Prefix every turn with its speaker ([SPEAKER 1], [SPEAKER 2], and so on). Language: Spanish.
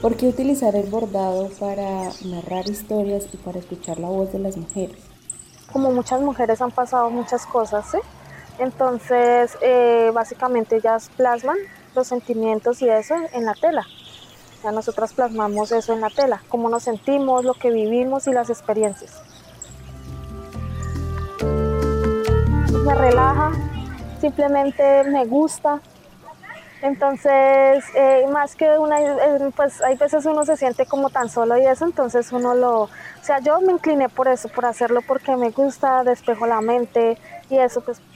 [SPEAKER 1] ¿Por qué utilizar el bordado para narrar historias y para escuchar la voz de las mujeres?
[SPEAKER 2] Como muchas mujeres han pasado muchas cosas, ¿sí? Entonces, básicamente ellas plasman los sentimientos y eso en la tela. O sea, nosotras plasmamos eso en la tela, cómo nos sentimos, lo que vivimos y las experiencias. Me relaja, simplemente me gusta. Entonces, más que una, pues hay veces uno se siente como tan solo y eso, entonces o sea, yo me incliné por eso, por hacerlo porque me gusta, despejo la mente y eso, pues